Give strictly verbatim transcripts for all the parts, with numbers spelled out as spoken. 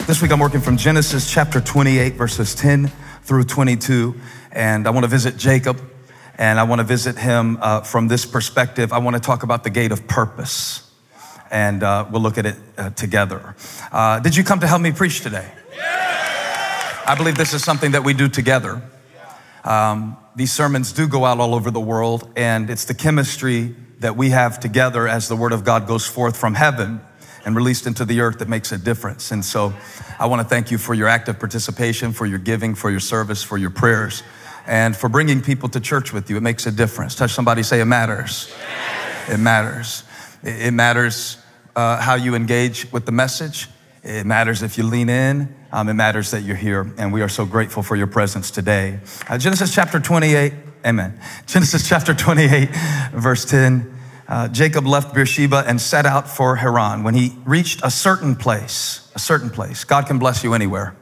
This week I'm working from Genesis chapter twenty-eight, verses ten through twenty-two. And I want to visit Jacob, and I want to visit him uh, from this perspective. I want to talk about the gate of purpose, and uh, we'll look at it uh, together. Uh, did you come to help me preach today? Yeah. I believe this is something that we do together. Um, these sermons do go out all over the world, and it's the chemistry that we have together as the word of God goes forth from heaven and released into the earth that makes a difference. And so I want to thank you for your active participation, for your giving, for your service, for your prayers, and for bringing people to church with you. It makes a difference. Touch somebody, say it matters. It matters. It matters uh, how you engage with the message. It matters if you lean in. Um, it matters that you're here, and we are so grateful for your presence today. Uh, Genesis chapter twenty-eight, amen. Genesis chapter twenty-eight, verse ten. Uh, Jacob left Beersheba and set out for Haran. When he reached a certain place, a certain place, God can bless you anywhere.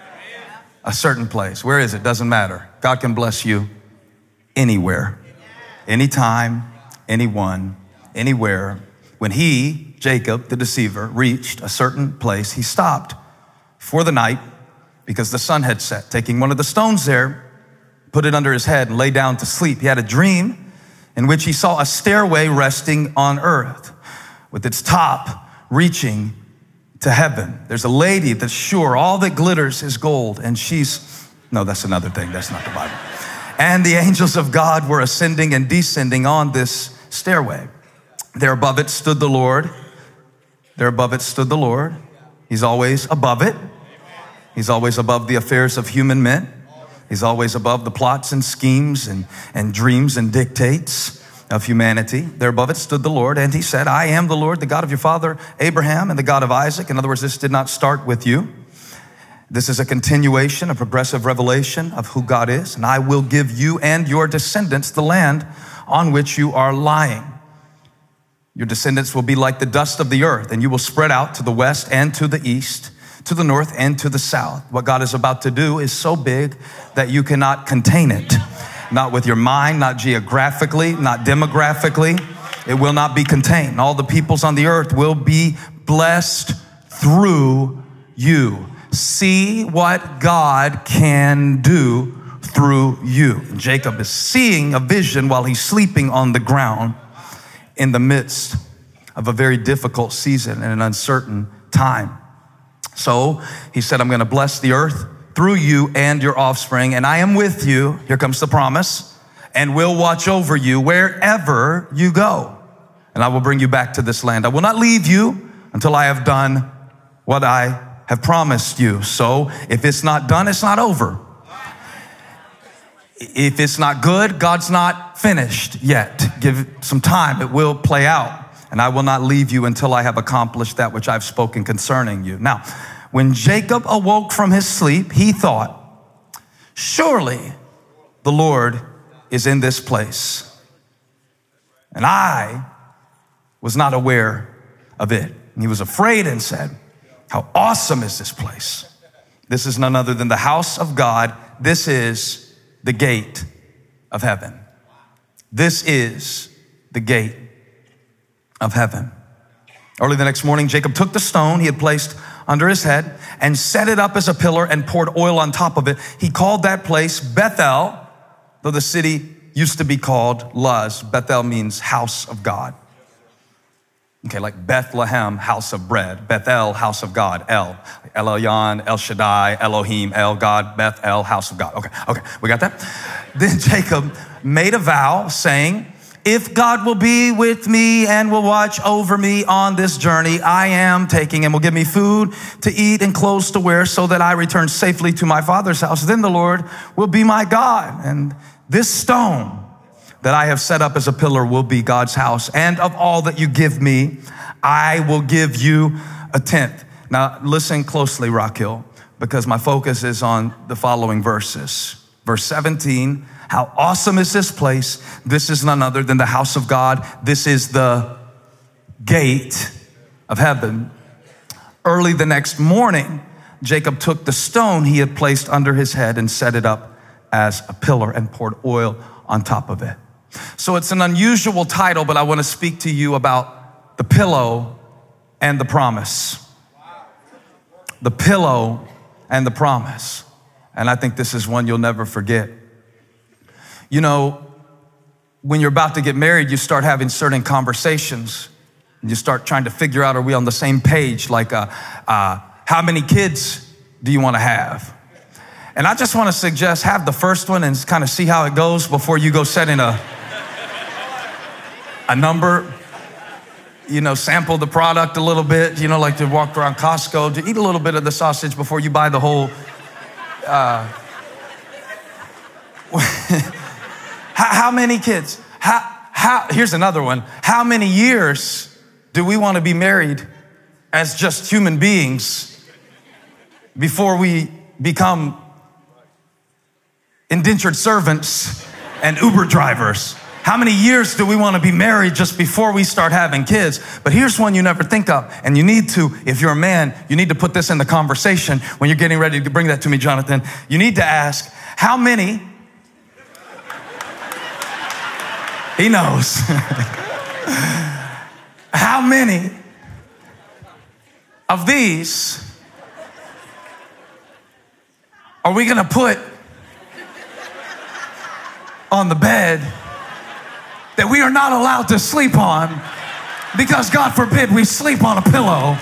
A certain place. Where is it? Doesn't matter. God can bless you anywhere, anytime, anyone, anywhere. When he, Jacob, the deceiver, reached a certain place, he stopped for the night because the sun had set. Taking one of the stones there, put it under his head and lay down to sleep. He had a dream in which he saw a stairway resting on earth with its top reaching to heaven. There's a lady that's sure all that glitters is gold, and she's, no, that's another thing. That's not the Bible. And the angels of God were ascending and descending on this stairway. There above it stood the Lord. There above it stood the Lord. He's always above it. He's always above the affairs of human men. He's always above the plots and schemes and, and dreams and dictates of humanity. There above it stood the Lord, and he said, I am the Lord, the God of your father Abraham and the God of Isaac. In other words, this did not start with you. This is a continuation, a progressive revelation of who God is. And I will give you and your descendants the land on which you are lying. Your descendants will be like the dust of the earth, and you will spread out to the west and to the east, to the north and to the south. What God is about to do is so big that you cannot contain it. Not with your mind, not geographically, not demographically. It will not be contained. All the peoples on the earth will be blessed through you. See what God can do through you. And Jacob is seeing a vision while he's sleeping on the ground in the midst of a very difficult season and an uncertain time. So he said, I'm going to bless the earth through you and your offspring, and I am with you. Here comes the promise, and will watch over you wherever you go. And I will bring you back to this land. I will not leave you until I have done what I have promised you. So if it's not done, it's not over. If it's not good, God's not finished yet. Give it some time. It will play out. And I will not leave you until I have accomplished that which I've spoken concerning you. Now, when Jacob awoke from his sleep, he thought, surely the Lord is in this place, and I was not aware of it. And he was afraid and said, how awesome is this place? This is none other than the house of God. This is the gate of heaven. This is the gate of heaven. Early the next morning, Jacob took the stone he had placed under his head and set it up as a pillar and poured oil on top of it. He called that place Bethel, though the city used to be called Luz. Bethel means house of God. Okay, like Bethlehem, house of bread. Bethel, house of God. El, El Elyon, El Shaddai, Elohim, El God, Bethel, house of God. Okay, okay, we got that? Then Jacob made a vow saying, if God will be with me and will watch over me on this journey I am taking, and will give me food to eat and clothes to wear so that I return safely to my father's house, then the Lord will be my God. And this stone that I have set up as a pillar will be God's house. And of all that you give me, I will give you a tenth. Now listen closely, Rock Hill, because my focus is on the following verses. Verse seventeen, how awesome is this place? This is none other than the house of God. This is the gate of heaven. Early the next morning, Jacob took the stone he had placed under his head and set it up as a pillar and poured oil on top of it. So it's an unusual title, but I want to speak to you about the pillow and the promise. the pillow and the promise. And I think this is one you'll never forget. You know, when you're about to get married, you start having certain conversations. You start trying to figure out, are we on the same page? Like, uh, uh, how many kids do you want to have? And I just want to suggest have the first one and kind of see how it goes before you go setting a, a number. You know, sample the product a little bit, you know, like to walk around Costco, to eat a little bit of the sausage before you buy the whole. Uh, how, how many kids? How, how, here's another one. How many years do we want to be married as just human beings before we become indentured servants and Uber drivers? How many years do we want to be married just before we start having kids? But here's one you never think of, and you need to, if you're a man, you need to put this in the conversation when you're getting ready to bring that to me, Jonathan. You need to ask, how many? He knows. How many of these are we going to put on the bed that we are not allowed to sleep on because, God forbid, we sleep on a pillow?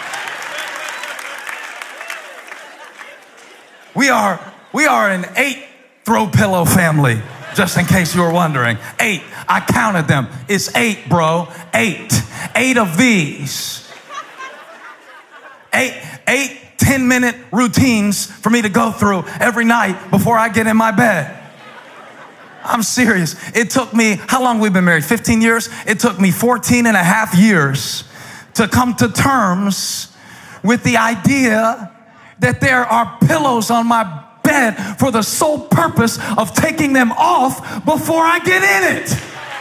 We are, we are an eight throw pillow family, just in case you were wondering. Eight. I counted them. It's eight, bro. Eight. Eight of these. Eight, eight ten-minute routines for me to go through every night before I get in my bed. I'm serious. It took me, how long we've been married? fifteen years? It took me fourteen and a half years to come to terms with the idea that there are pillows on my bed for the sole purpose of taking them off before I get in it.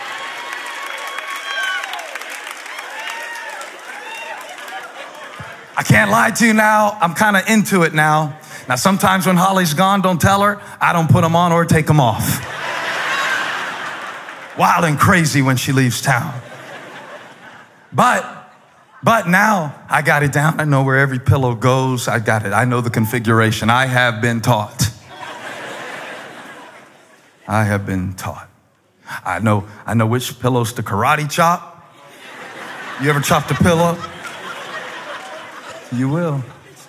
I can't lie to you now. I'm kind of into it now. Now, sometimes when Holly's gone, don't tell her, I don't put them on or take them off. Wild and crazy when she leaves town. But, but now I got it down. I know where every pillow goes. I got it. I know the configuration. I have been taught. I have been taught. I know, I know which pillows to karate chop. You ever chopped a pillow? You will.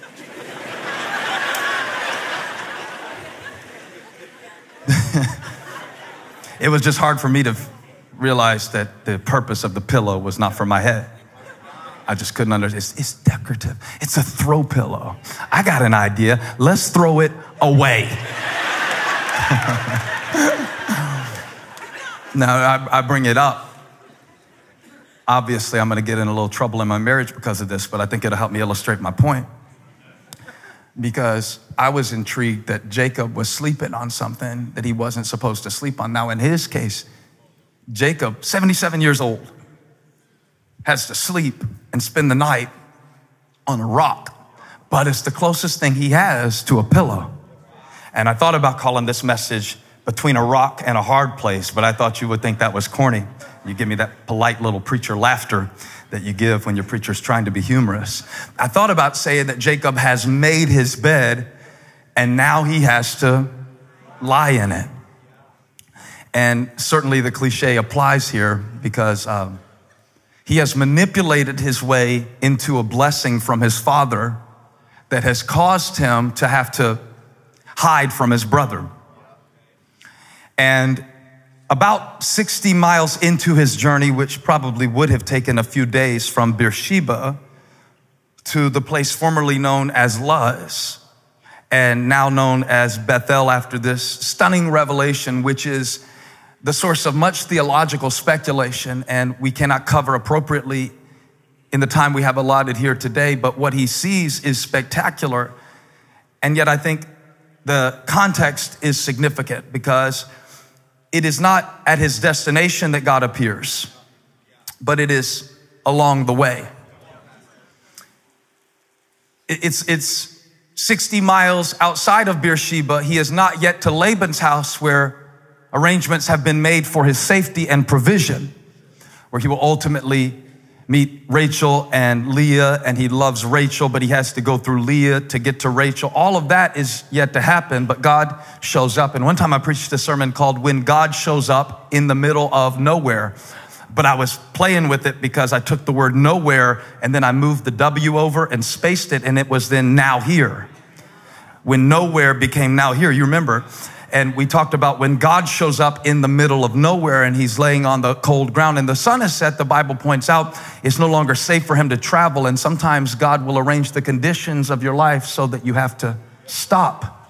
It was just hard for me to realize that the purpose of the pillow was not for my head. I just couldn't understand. It's, it's decorative. It's a throw pillow. I got an idea. Let's throw it away. Now, I, I bring it up. Obviously, I'm going to get in a little trouble in my marriage because of this, but I think it'll help me illustrate my point. Because I was intrigued that Jacob was sleeping on something that he wasn't supposed to sleep on. Now, in his case, Jacob, seventy-seven years old, has to sleep and spend the night on a rock, but it's the closest thing he has to a pillow. And I thought about calling this message Between a Rock and a Hard Place, but I thought you would think that was corny. You give me that polite little preacher laughter that you give when your preacher's trying to be humorous. I thought about saying that Jacob has made his bed and now he has to lie in it. And certainly the cliche applies here because um, he has manipulated his way into a blessing from his father that has caused him to have to hide from his brother. And about sixty miles into his journey, which probably would have taken a few days from Beersheba to the place formerly known as Luz and now known as Bethel, after this stunning revelation, which is the source of much theological speculation, and we cannot cover appropriately in the time we have allotted here today, but what he sees is spectacular. And yet I think the context is significant because it is not at his destination that God appears, but it is along the way. It's, it's sixty miles outside of Beersheba. He is not yet to Laban's house where arrangements have been made for his safety and provision, where he will ultimately meet Rachel and Leah, and he loves Rachel, but he has to go through Leah to get to Rachel. All of that is yet to happen, but God shows up. And one time I preached a sermon called When God Shows Up in the Middle of Nowhere. But I was playing with it because I took the word nowhere and then I moved the W over and spaced it, and it was then now here. When nowhere became now here, you remember? And we talked about when God shows up in the middle of nowhere and he's laying on the cold ground and the sun is set, the Bible points out it's no longer safe for him to travel. And sometimes God will arrange the conditions of your life so that you have to stop.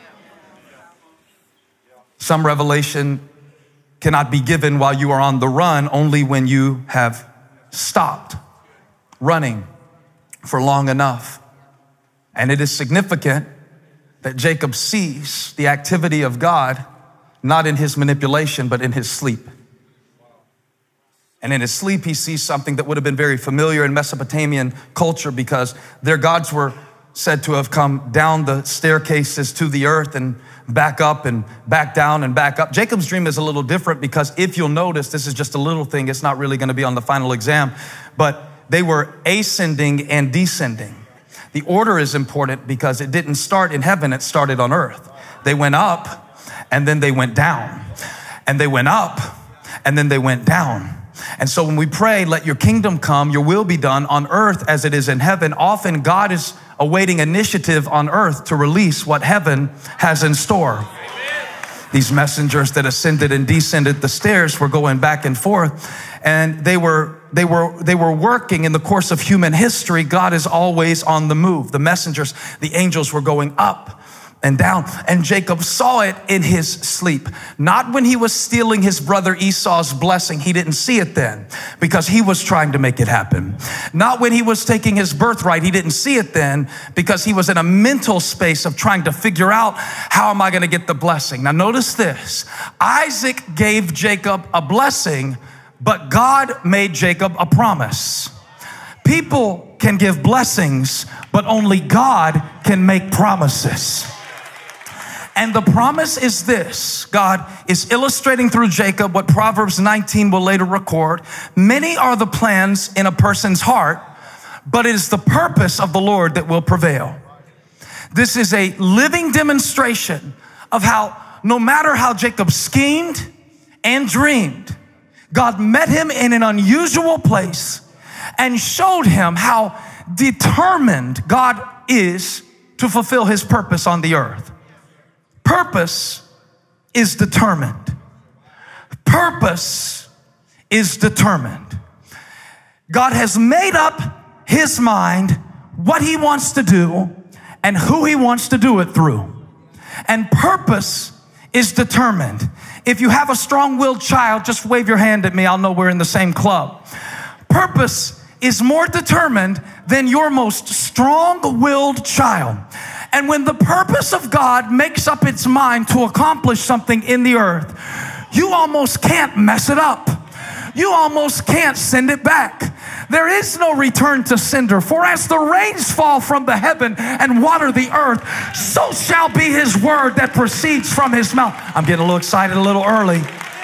Some revelation cannot be given while you are on the run, only when you have stopped running for long enough. And it is significant that Jacob sees the activity of God, not in his manipulation, but in his sleep. And in his sleep, he sees something that would have been very familiar in Mesopotamian culture, because their gods were said to have come down the staircases to the earth and back up and back down and back up. Jacob's dream is a little different because if you'll notice, this is just a little thing. It's not really going to be on the final exam, but they were ascending and descending. The order is important because it didn't start in heaven, it started on earth. They went up and then they went down, and they went up and then they went down. And so when we pray, let your kingdom come, your will be done on earth as it is in heaven, often God is awaiting initiative on earth to release what heaven has in store. Amen. These messengers that ascended and descended the stairs were going back and forth, and they were They were, they were working in the course of human history. God is always on the move. The messengers, the angels were going up and down. And Jacob saw it in his sleep. Not when he was stealing his brother Esau's blessing. He didn't see it then because he was trying to make it happen. Not when he was taking his birthright. He didn't see it then because he was in a mental space of trying to figure out, how am I going to get the blessing? Now notice this. Isaac gave Jacob a blessing, but God made Jacob a promise. People can give blessings, but only God can make promises. And the promise is this. God is illustrating through Jacob what Proverbs nineteen will later record. Many are the plans in a person's heart, but it is the purpose of the Lord that will prevail. This is a living demonstration of how no matter how Jacob schemed and dreamed, God met him in an unusual place and showed him how determined God is to fulfill his purpose on the earth. Purpose is determined. Purpose is determined. God has made up his mind what he wants to do and who he wants to do it through. And purpose is determined. If you have a strong-willed child, just wave your hand at me. I'll know we're in the same club. Purpose is more determined than your most strong-willed child. And when the purpose of God makes up its mind to accomplish something in the earth, you almost can't mess it up. You almost can't send it back. There is no return to sender. For as the rains fall from the heaven and water the earth, so shall be his word that proceeds from his mouth. I'm getting a little excited a little early.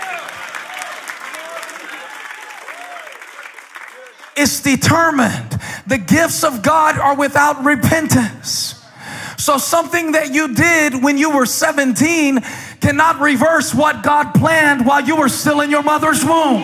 It's determined. The gifts of God are without repentance. So something that you did when you were seventeen cannot reverse what God planned while you were still in your mother's womb.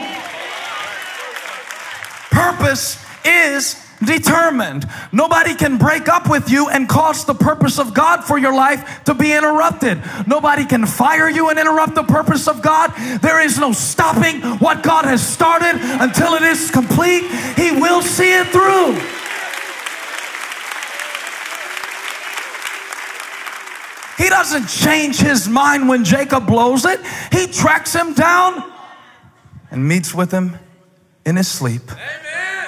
Purpose is determined. Nobody can break up with you and cause the purpose of God for your life to be interrupted. Nobody can fire you and interrupt the purpose of God. There is no stopping what God has started until it is complete. He will see it through. He doesn't change his mind when Jacob blows it. He tracks him down and meets with him in his sleep. Amen.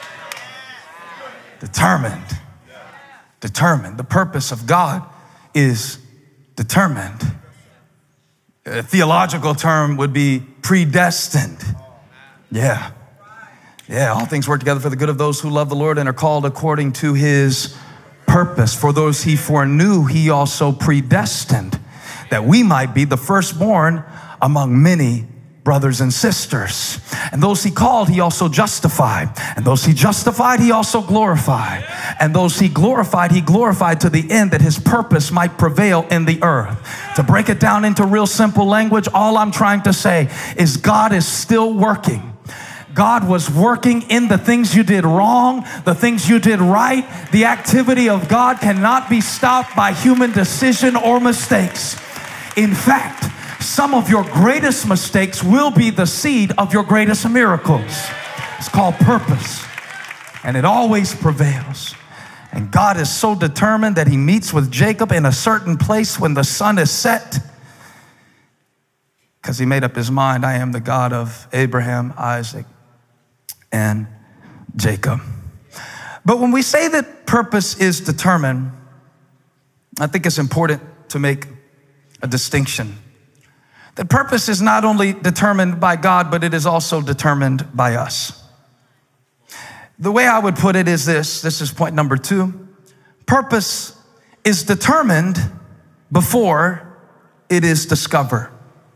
Determined. Determined. The purpose of God is determined. A theological term would be predestined. Yeah. Yeah, all things work together for the good of those who love the Lord and are called according to his purpose. For those he foreknew, he also predestined, that we might be the firstborn among many brothers and sisters. And those he called, he also justified. And those he justified, he also glorified. And those he glorified, he glorified to the end that his purpose might prevail in the earth. To break it down into real simple language, all I'm trying to say is God is still working. God was working in the things you did wrong, the things you did right. The activity of God cannot be stopped by human decision or mistakes. In fact, some of your greatest mistakes will be the seed of your greatest miracles. It's called purpose, and it always prevails. And God is so determined that he meets with Jacob in a certain place when the sun is set, because he made up his mind, I am the God of Abraham, Isaac, and Jacob. But when we say that purpose is determined, I think it's important to make a distinction. That purpose is not only determined by God, but it is also determined by us. The way I would put it is this, this is point number two. Purpose is determined before it is discovered.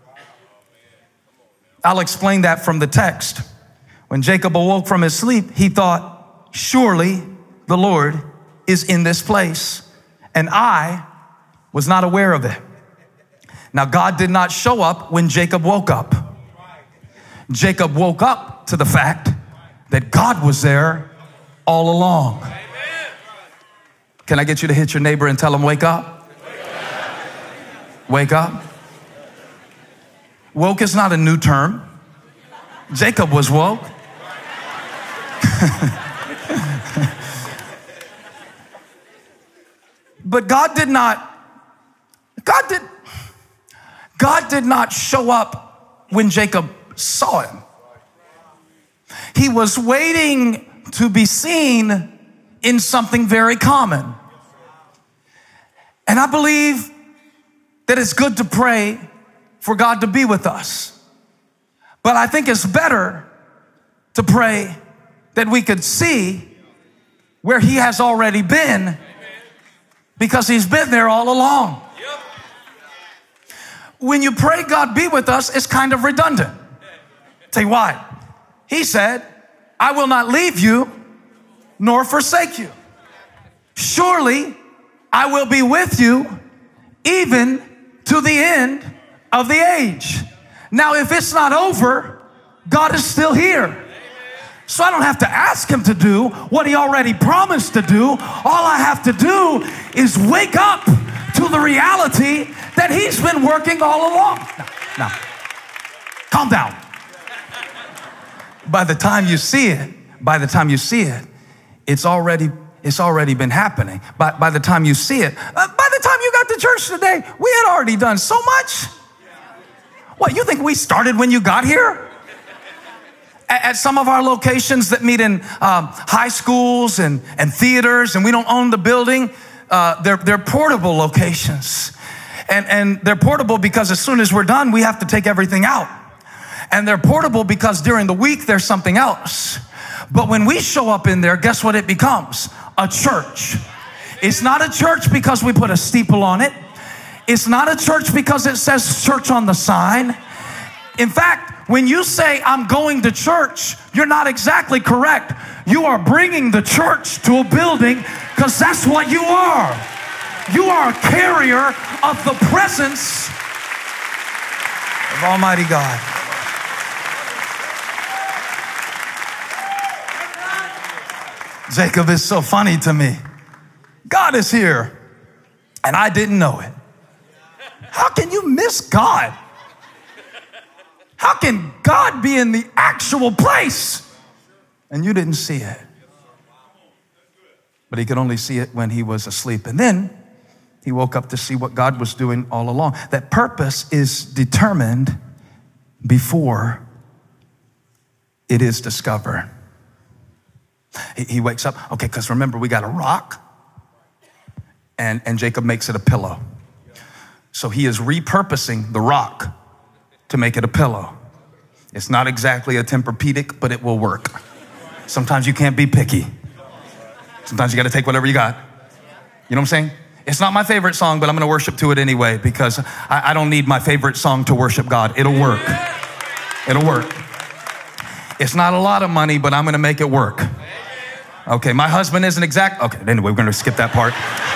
I'll explain that from the text. When Jacob awoke from his sleep, he thought, surely the Lord is in this place, and I was not aware of it. Now, God did not show up when Jacob woke up. Jacob woke up to the fact that God was there all along. Can I get you to hit your neighbor and tell him, wake up? Wake up. Woke is not a new term. Jacob was woke. But God did not, God did, God did not show up when Jacob saw him. He was waiting to be seen in something very common. And I believe that it's good to pray for God to be with us. But I think it's better to pray that we could see where he has already been, because he's been there all along. When you pray God be with us, it's kind of redundant. Tell you why. He said, I will not leave you nor forsake you. Surely I will be with you even to the end of the age. Now, if it's not over, God is still here. So I don't have to ask him to do what he already promised to do. All I have to do is wake up to the reality that he's been working all along. Now, now calm down. By the time you see it, by the time you see it, it's already it's already been happening. By, by the time you see it, uh, by the time you got to church today, we had already done so much. What, you think we started when you got here? At, at some of our locations that meet in um, high schools and, and theaters, and we don't own the building, uh, they're, they're portable locations. And, and they're portable because as soon as we're done, we have to take everything out. And they're portable because during the week, there's something else. But when we show up in there, guess what it becomes? A church. It's not a church because we put a steeple on it. It's not a church because it says church on the sign. In fact, when you say, I'm going to church, you're not exactly correct. You are bringing the church to a building, because that's what you are. You are a carrier of the presence of Almighty God. Jacob is so funny to me. God is here, and I didn't know it. How can you miss God? How can God be in the actual place and you didn't see it? But he could only see it when he was asleep. And then he woke up to see what God was doing all along. That purpose is determined before it is discovered. He wakes up, okay, because remember, we got a rock, and, and Jacob makes it a pillow. So he is repurposing the rock to make it a pillow. It's not exactly a Tempur-Pedic, but it will work. Sometimes you can't be picky. Sometimes you got to take whatever you got. You know what I'm saying? It's not my favorite song, but I'm going to worship to it anyway, because I, I don't need my favorite song to worship God. It'll work. It'll work. It's not a lot of money, but I'm going to make it work. Okay, my husband isn't exact. Okay, anyway, we're going to skip that part.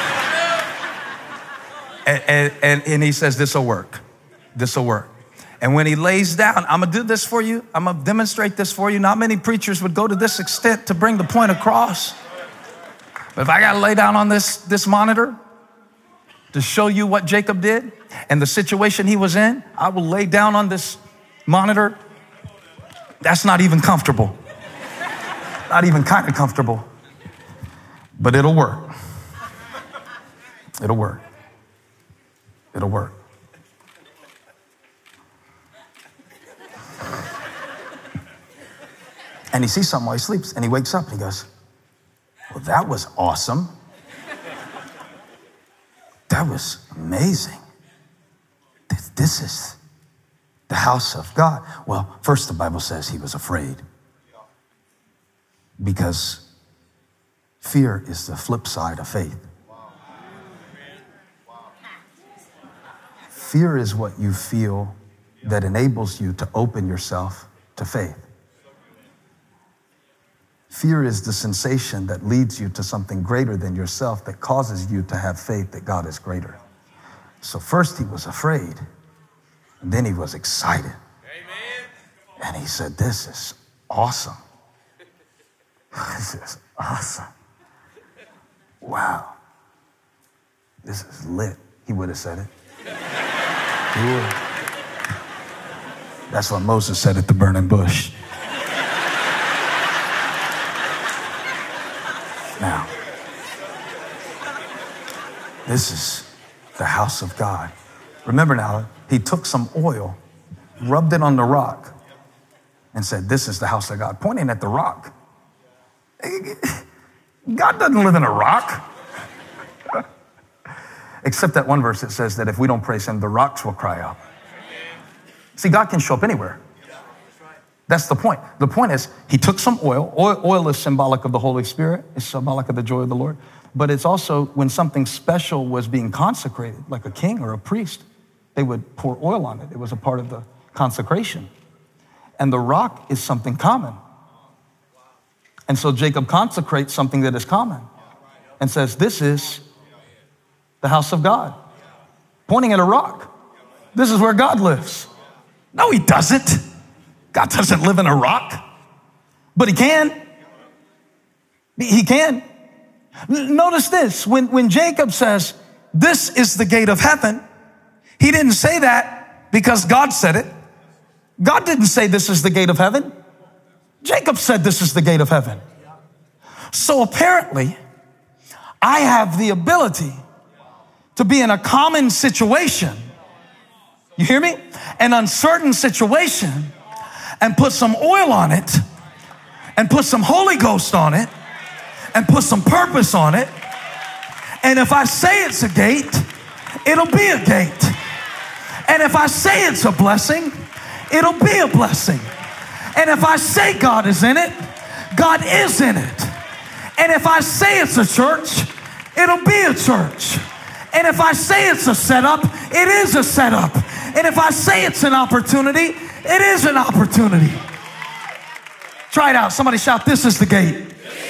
And, and, and, and he says, this will work. This will work. And when he lays down, I'm going to do this for you. I'm going to demonstrate this for you. Not many preachers would go to this extent to bring the point across. But if I got to lay down on this, this monitor to show you what Jacob did and the situation he was in, I will lay down on this monitor. That's not even comfortable. Not even kind of comfortable. But it'll work. It'll work. It'll work. And he sees something while he sleeps, and he wakes up and he goes, well, that was awesome. That was amazing. This, this is the house of God. Well, first the Bible says he was afraid, because fear is the flip side of faith. Fear is what you feel that enables you to open yourself to faith. Fear is the sensation that leads you to something greater than yourself, that causes you to have faith that God is greater. So first he was afraid, and then he was excited. Amen. And he said, this is awesome. This is awesome. Wow. This is lit. He would have said it. He would. That's what Moses said at the burning bush. Now, this is the house of God. Remember now, he took some oil, rubbed it on the rock, and said, this is the house of God, pointing at the rock. God doesn't live in a rock. Except that one verse that says that if we don't praise him, the rocks will cry out. See, God can show up anywhere. That's the point. The point is, he took some oil. Oil, oil is symbolic of the Holy Spirit. It's symbolic of the joy of the Lord. But it's also when something special was being consecrated, like a king or a priest, they would pour oil on it. It was a part of the consecration. And the rock is something common. And so Jacob consecrates something that is common and says, this is the house of God, pointing at a rock. This is where God lives. No, he doesn't. God doesn't live in a rock, but he can. He can. Notice this. When, when Jacob says, this is the gate of heaven, he didn't say that because God said it. God didn't say this is the gate of heaven. Jacob said this is the gate of heaven. So apparently, I have the ability to be in a common situation. You hear me? An uncertain situation, and put some oil on it, and put some Holy Ghost on it, and put some purpose on it. And if I say it's a gate, it'll be a gate. And if I say it's a blessing, it'll be a blessing. And if I say God is in it, God is in it. And if I say it's a church, it'll be a church. And if I say it's a setup, it is a setup. And if I say it's an opportunity, it is an opportunity. Try it out. Somebody shout, this is the gate.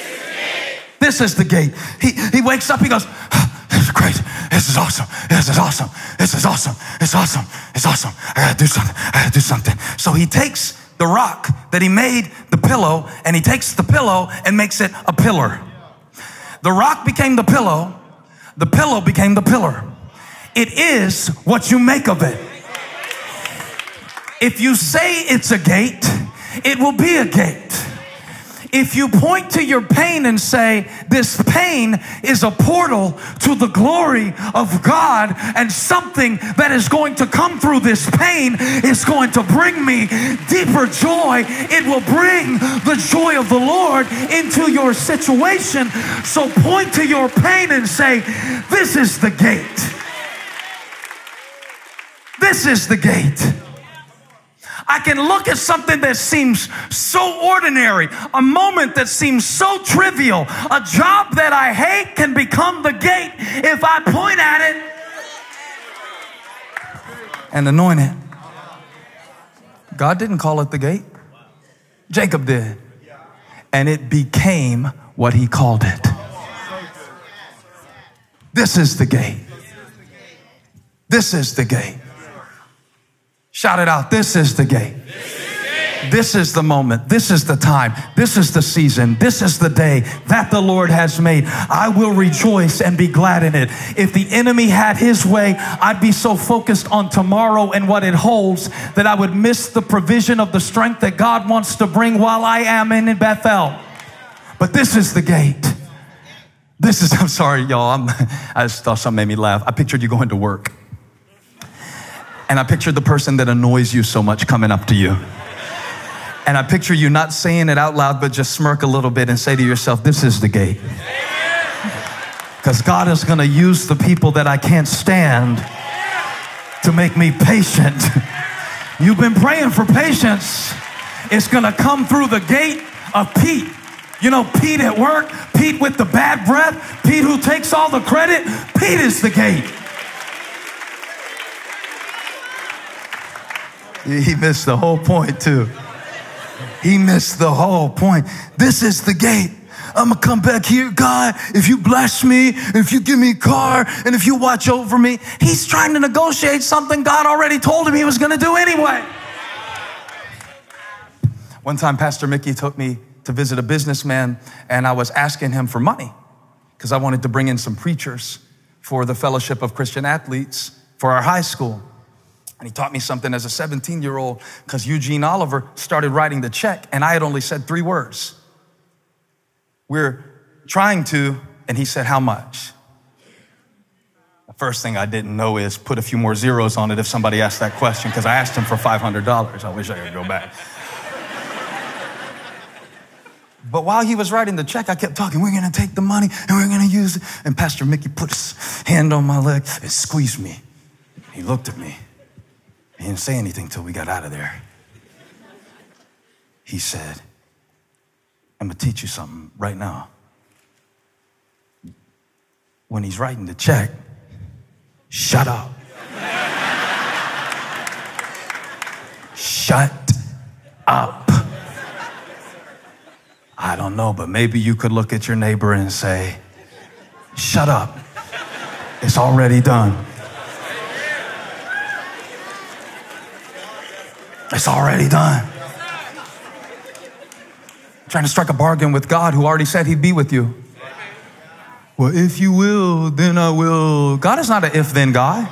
This is the gate. He, he wakes up, he goes, oh, this is great. This is awesome. This is awesome. This is awesome. It's awesome. It's awesome. I gotta do something. I gotta do something. So he takes the rock that he made the pillow, and he takes the pillow and makes it a pillar. The rock became the pillow. The pillow became the pillar. It is what you make of it. If you say it's a gate, it will be a gate. If you point to your pain and say, this pain is a portal to the glory of God, and something that is going to come through this pain is going to bring me deeper joy, it will bring the joy of the Lord into your situation. So point to your pain and say, this is the gate. This is the gate. I can look at something that seems so ordinary, a moment that seems so trivial, a job that I hate can become the gate if I point at it and anoint it. God didn't call it the gate. Jacob did. And it became what he called it. This is the gate. This is the gate. Shout it out. This is the gate. This is the moment. This is the time. This is the season. This is the day that the Lord has made. I will rejoice and be glad in it. If the enemy had his way, I'd be so focused on tomorrow and what it holds that I would miss the provision of the strength that God wants to bring while I am in Bethel. But this is the gate. This is, I'm sorry, y'all. I'm, I just thought something made me laugh. I pictured you going to work. And I pictured the person that annoys you so much coming up to you. And I picture you not saying it out loud, but just smirk a little bit and say to yourself, this is the gate. Because God is going to use the people that I can't stand to make me patient. You've been praying for patience. It's going to come through the gate of Pete. You know, Pete at work, Pete with the bad breath, Pete who takes all the credit. Pete is the gate. He missed the whole point too. He missed the whole point. This is the gate. I'm going to come back here. God, if you bless me, if you give me a car, and if you watch over me. He's trying to negotiate something God already told him he was going to do anyway. One time, Pastor Mickey took me to visit a businessman, and I was asking him for money because I wanted to bring in some preachers for the Fellowship of Christian Athletes for our high school. And he taught me something as a seventeen-year-old because Eugene Oliver started writing the check, and I had only said three words. We're trying to, and he said, how much? The first thing I didn't know is put a few more zeros on it if somebody asked that question, because I asked him for five hundred dollars. I wish I could go back. But while he was writing the check, I kept talking, we're going to take the money and we're going to use it. And Pastor Mickey put his hand on my leg and squeezed me. He looked at me. He didn't say anything till we got out of there. He said, I'm going to teach you something right now. When he's writing the check, shut up. Shut up. I don't know, but maybe you could look at your neighbor and say, shut up. It's already done. It's already done. Trying to strike a bargain with God who already said he'd be with you. Well, if you will, then I will. God is not an if-then God.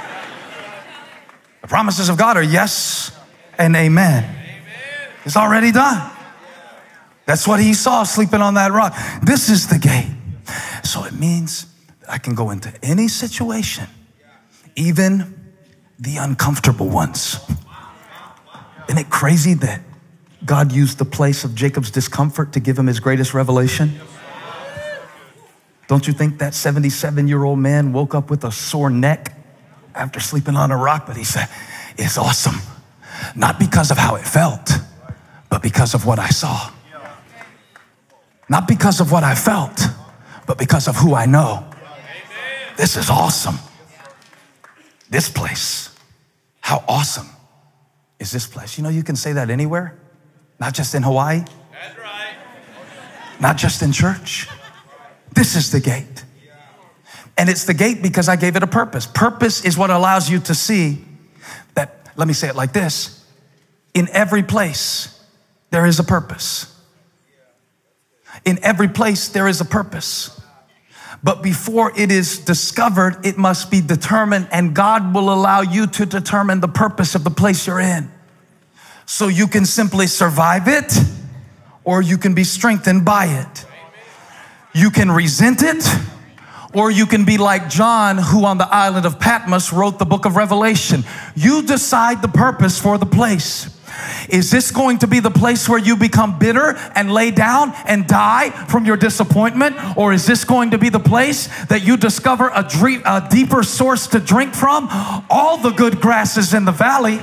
The promises of God are yes and amen. It's already done. That's what he saw sleeping on that rock. This is the gate. So it means that I can go into any situation, even the uncomfortable ones. Isn't it crazy that God used the place of Jacob's discomfort to give him his greatest revelation? Don't you think that seventy-seven-year-old man woke up with a sore neck after sleeping on a rock? But he said, it's awesome. Not because of how it felt, but because of what I saw. Not because of what I felt, but because of who I know. This is awesome. This place, how awesome is this place? You know, you can say that anywhere, not just in Hawaii. That's right. Not just in church. This is the gate. And it's the gate because I gave it a purpose. Purpose is what allows you to see that, let me say it like this, in every place, there is a purpose. In every place, there is a purpose. But before it is discovered, it must be determined, and God will allow you to determine the purpose of the place you're in. So you can simply survive it, or you can be strengthened by it. You can resent it, or you can be like John, who on the island of Patmos wrote the book of Revelation. You decide the purpose for the place. Is this going to be the place where you become bitter and lay down and die from your disappointment? Or is this going to be the place that you discover a, dream, a deeper source to drink from? All the good grass is in the valley.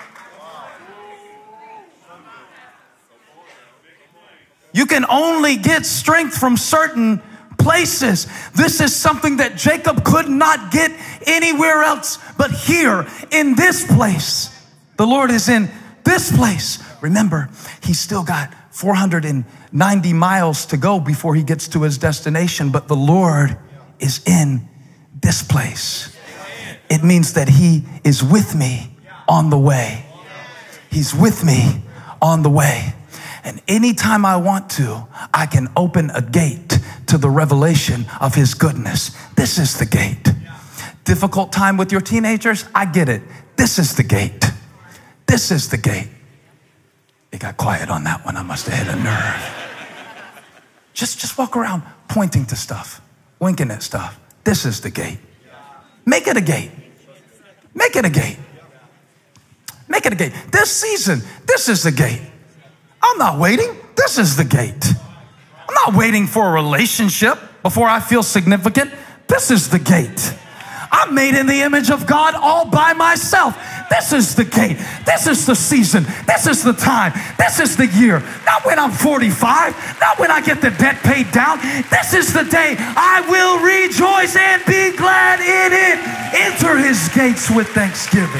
You can only get strength from certain places. This is something that Jacob could not get anywhere else but here in this place. The Lord is in this place. Remember, he's still got four hundred ninety miles to go before he gets to his destination, but the Lord is in this place. It means that he is with me on the way. He's with me on the way. And anytime I want to, I can open a gate to the revelation of his goodness. This is the gate. Difficult time with your teenagers? I get it. This is the gate. This is the gate. It got quiet on that one. I must have hit a nerve. Just, just walk around pointing to stuff, winking at stuff. This is the gate. Make it a gate. Make it a gate. Make it a gate. This season, this is the gate. I'm not waiting. This is the gate. I'm not waiting for a relationship before I feel significant. This is the gate. I'm made in the image of God all by myself. This is the gate. This is the season. This is the time. This is the year. Not when I'm forty-five. Not when I get the debt paid down. This is the day I will rejoice and be glad in it. Enter his gates with thanksgiving.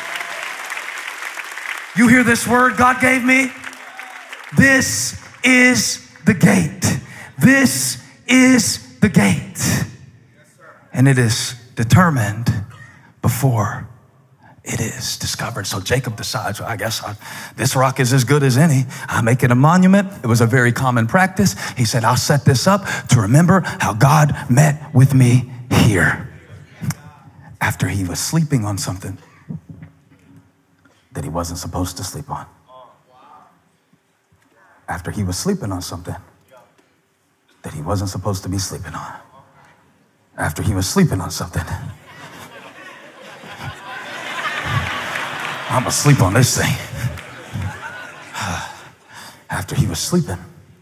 You hear this word God gave me? This is the gate. This is the gate. And it is determined before it is discovered. So Jacob decides, well, I guess I, this rock is as good as any. I make it a monument. It was a very common practice. He said, I'll set this up to remember how God met with me here. After he was sleeping on something that he wasn't supposed to sleep on. After he was sleeping on something that he wasn't supposed to be sleeping on. After he was sleeping on something. I'm gonna sleep on this thing. After he was sleeping.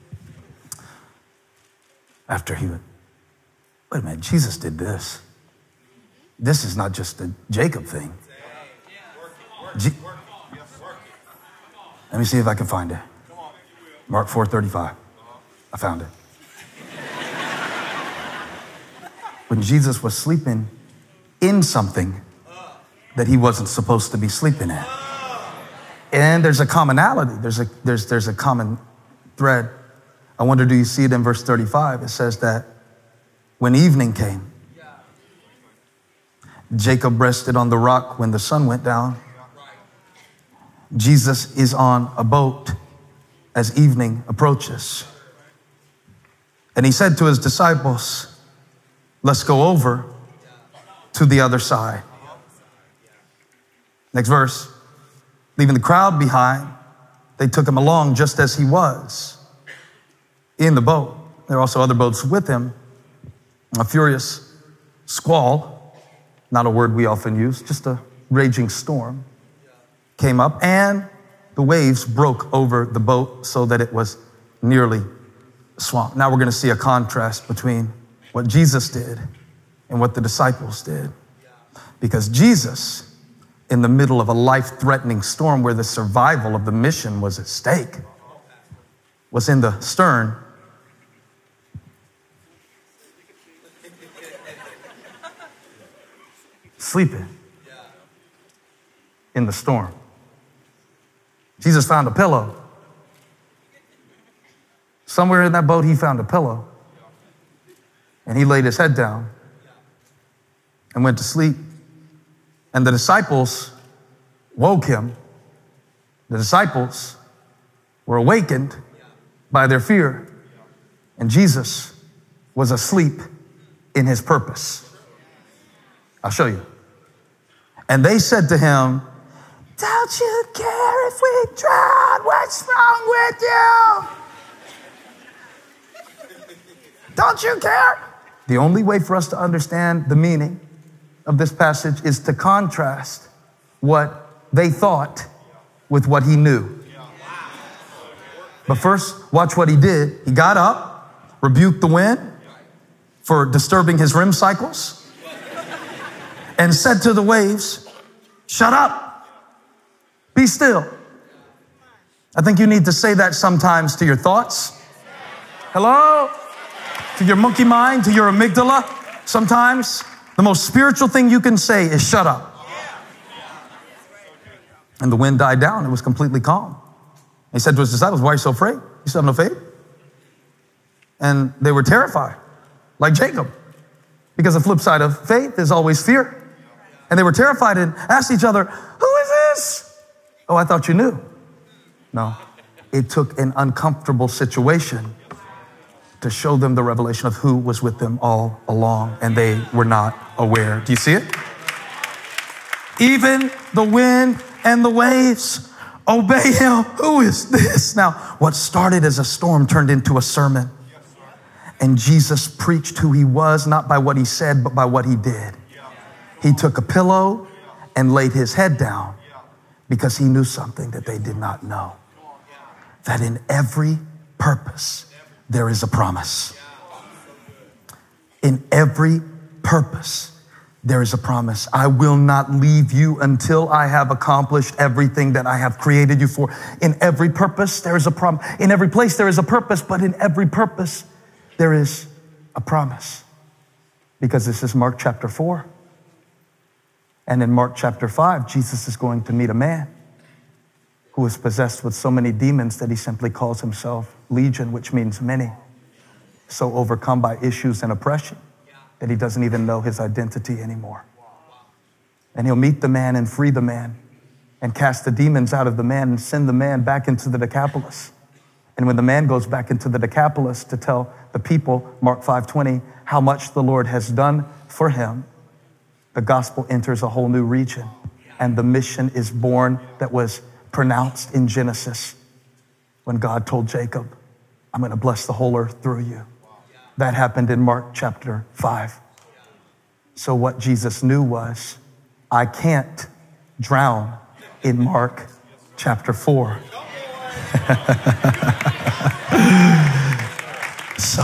After he would, wait a minute, Jesus did this. This is not just a Jacob thing. Je- Let me see if I can find it. Mark four thirty-five. I found it. When Jesus was sleeping in something that he wasn't supposed to be sleeping in. And there's a commonality. There's a, there's, there's a common thread. I wonder, do you see it in verse thirty-five? It says that when evening came, Jacob rested on the rock when the sun went down. Jesus is on a boat as evening approaches. And he said to his disciples, let's go over to the other side. Next verse. Leaving the crowd behind, they took him along just as he was in the boat. There are also other boats with him. A furious squall, not a word we often use, just a raging storm, came up, and the waves broke over the boat so that it was nearly swamped. Now we're going to see a contrast between what Jesus did and what the disciples did. Because Jesus, in the middle of a life-threatening storm where the survival of the mission was at stake, was in the stern, sleeping in the storm. Jesus found a pillow. Somewhere in that boat, he found a pillow. And he laid his head down and went to sleep. And the disciples woke him. The disciples were awakened by their fear. And Jesus was asleep in his purpose. I'll show you. And they said to him, don't you care if we drown? What's wrong with you? Don't you care? The only way for us to understand the meaning of this passage is to contrast what they thought with what he knew. But first, watch what he did. He got up, rebuked the wind for disturbing his R E M cycles, and said to the waves, shut up. Be still. I think you need to say that sometimes to your thoughts. Hello? To your monkey mind, to your amygdala. Sometimes the most spiritual thing you can say is shut up. And the wind died down. It was completely calm. He said to his disciples, why are you so afraid? You still have no faith? And they were terrified, like Jacob, because the flip side of faith is always fear. And they were terrified and asked each other, who is this? Oh, I thought you knew. No, it took an uncomfortable situation to show them the revelation of who was with them all along, and they were not aware. Do you see it? Even the wind and the waves obey him. Who is this? Now, what started as a storm turned into a sermon. And Jesus preached who he was, not by what he said, but by what he did. He took a pillow and laid his head down because he knew something that they did not know. That in every purpose, there is a promise. In every purpose, there is a promise. I will not leave you until I have accomplished everything that I have created you for. In every purpose, there is a promise. In every place, there is a purpose, but in every purpose, there is a promise. Because this is Mark chapter four. And in Mark chapter five, Jesus is going to meet a man who is possessed with so many demons that he simply calls himself Legion, which means many. So overcome by issues and oppression that he doesn't even know his identity anymore. And he'll meet the man and free the man and cast the demons out of the man and send the man back into the Decapolis. And when the man goes back into the Decapolis to tell the people, Mark five twenty, how much the Lord has done for him, the gospel enters a whole new region. And the mission is born that was pronounced in Genesis when God told Jacob, I'm going to bless the whole earth through you. That happened in Mark chapter five. So what Jesus knew was, I can't drown in Mark chapter four. So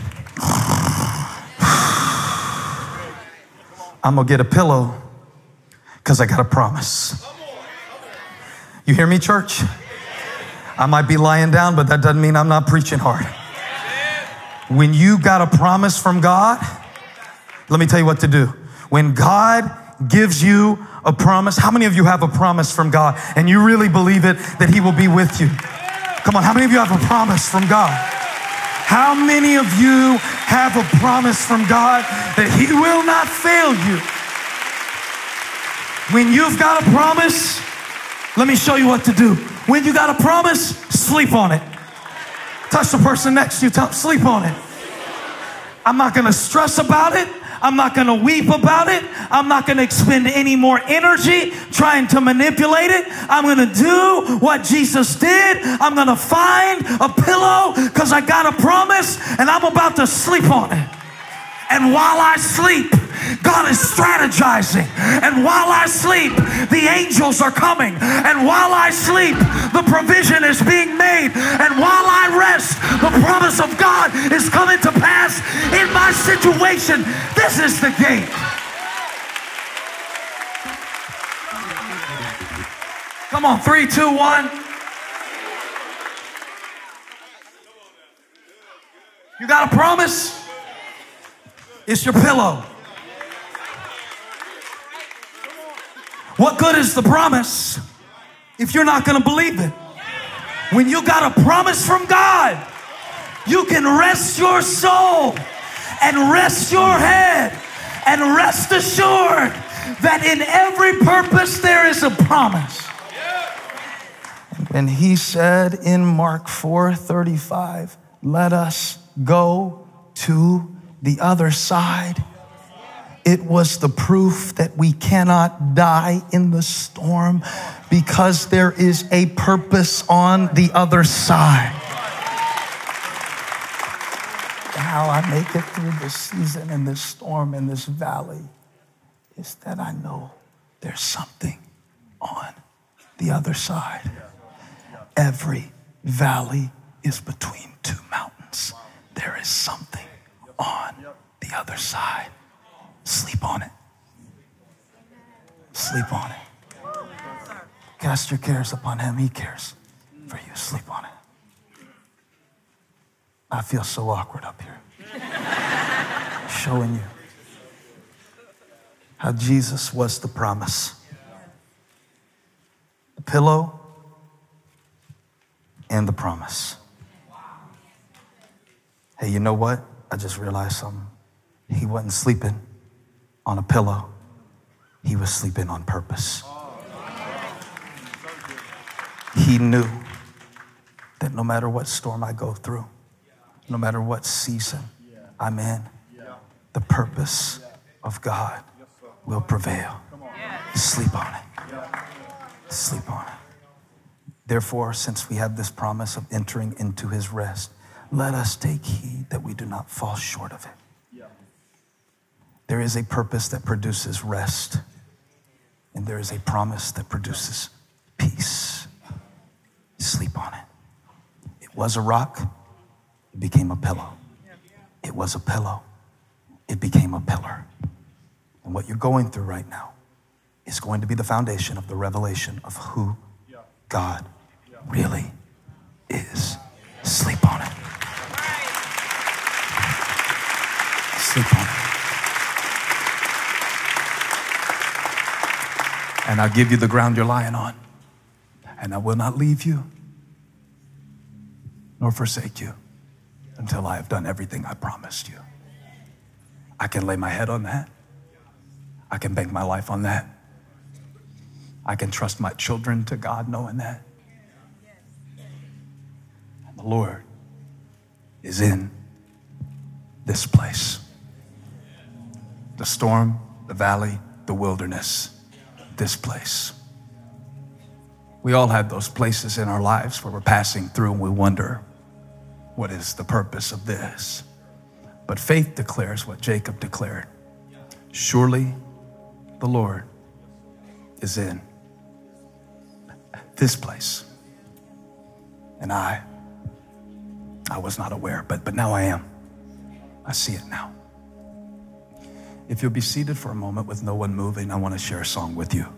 I'm going to get a pillow because I got a promise. You hear me, church? I might be lying down, but that doesn't mean I'm not preaching hard. When you got a promise from God, let me tell you what to do. When God gives you a promise, how many of you have a promise from God and you really believe it, that he will be with you? Come on, how many of you have a promise from God? How many of you have a promise from God that he will not fail you? When you've got a promise, let me show you what to do. When you got a promise, sleep on it. Touch the person next to you, tell them, sleep on it. I'm not going to stress about it. I'm not going to weep about it. I'm not going to expend any more energy trying to manipulate it. I'm going to do what Jesus did. I'm going to find a pillow because I got a promise and I'm about to sleep on it. And while I sleep, God is strategizing. And while I sleep, the angels are coming. And while I sleep, the provision is being made. And while I rest, the promise of God is coming to pass in my situation. This is the gate. Come on, three, two, one. You got a promise? It's your pillow. What good is the promise if you're not going to believe it? When you got a promise from God, you can rest your soul and rest your head and rest assured that in every purpose there is a promise. And he said in Mark four thirty-five, let us go to the other side. It was the proof that we cannot die in the storm because there is a purpose on the other side. How I make it through this season and this storm and this valley is that I know there's something on the other side. Every valley is between two mountains. There is something on the other side. Sleep on it. Sleep on it. Cast your cares upon him. He cares for you. Sleep on it. I feel so awkward up here. Showing you how Jesus was the promise. the pillow, and the promise. Hey, you know what? I just realized something. He wasn't sleeping on a pillow. He was sleeping on purpose. He knew that no matter what storm I go through, no matter what season I'm in, the purpose of God will prevail. Sleep on it. Sleep on it. Therefore, since we have this promise of entering into his rest, let us take heed that we do not fall short of it. There is a purpose that produces rest, and there is a promise that produces peace. Sleep on it. It was a rock, it became a pillow. It was a pillow, it became a pillar. And what you're going through right now is going to be the foundation of the revelation of who God really is. Sleep on it. Sleep on it. And I'll give you the ground you're lying on. And I will not leave you nor forsake you until I have done everything I promised you. I can lay my head on that. I can bank my life on that. I can trust my children to God knowing that. And the Lord is in this place. The storm, the valley, the wilderness, this place. We all have those places in our lives where we're passing through and we wonder, what is the purpose of this? But faith declares what Jacob declared. Surely the Lord is in this place. And I, I was not aware, but, but now I am. I see it now. If you'll be seated for a moment with no one moving, I want to share a song with you.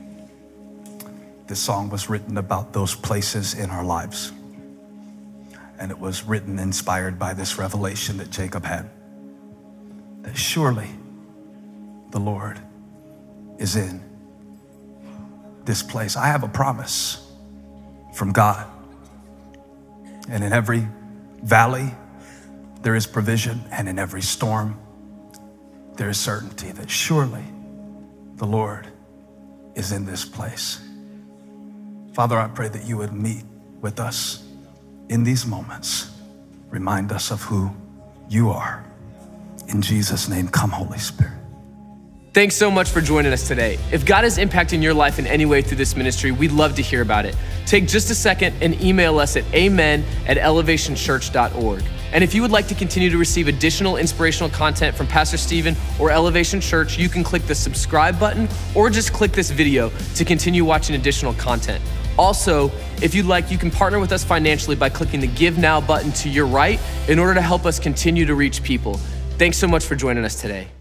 This song was written about those places in our lives. And it was written, inspired by this revelation that Jacob had. That surely the Lord is in this place. I have a promise from God. And in every valley, there is provision. And in every storm, there is certainty that surely the Lord is in this place. Father, I pray that you would meet with us in these moments. Remind us of who you are. In Jesus' name, come, Holy Spirit. Thanks so much for joining us today. If God is impacting your life in any way through this ministry, we'd love to hear about it. Take just a second and email us at amen at elevation church dot org. And if you would like to continue to receive additional inspirational content from Pastor Stephen or Elevation Church, you can click the subscribe button or just click this video to continue watching additional content. Also, if you'd like, you can partner with us financially by clicking the Give Now button to your right in order to help us continue to reach people. Thanks so much for joining us today.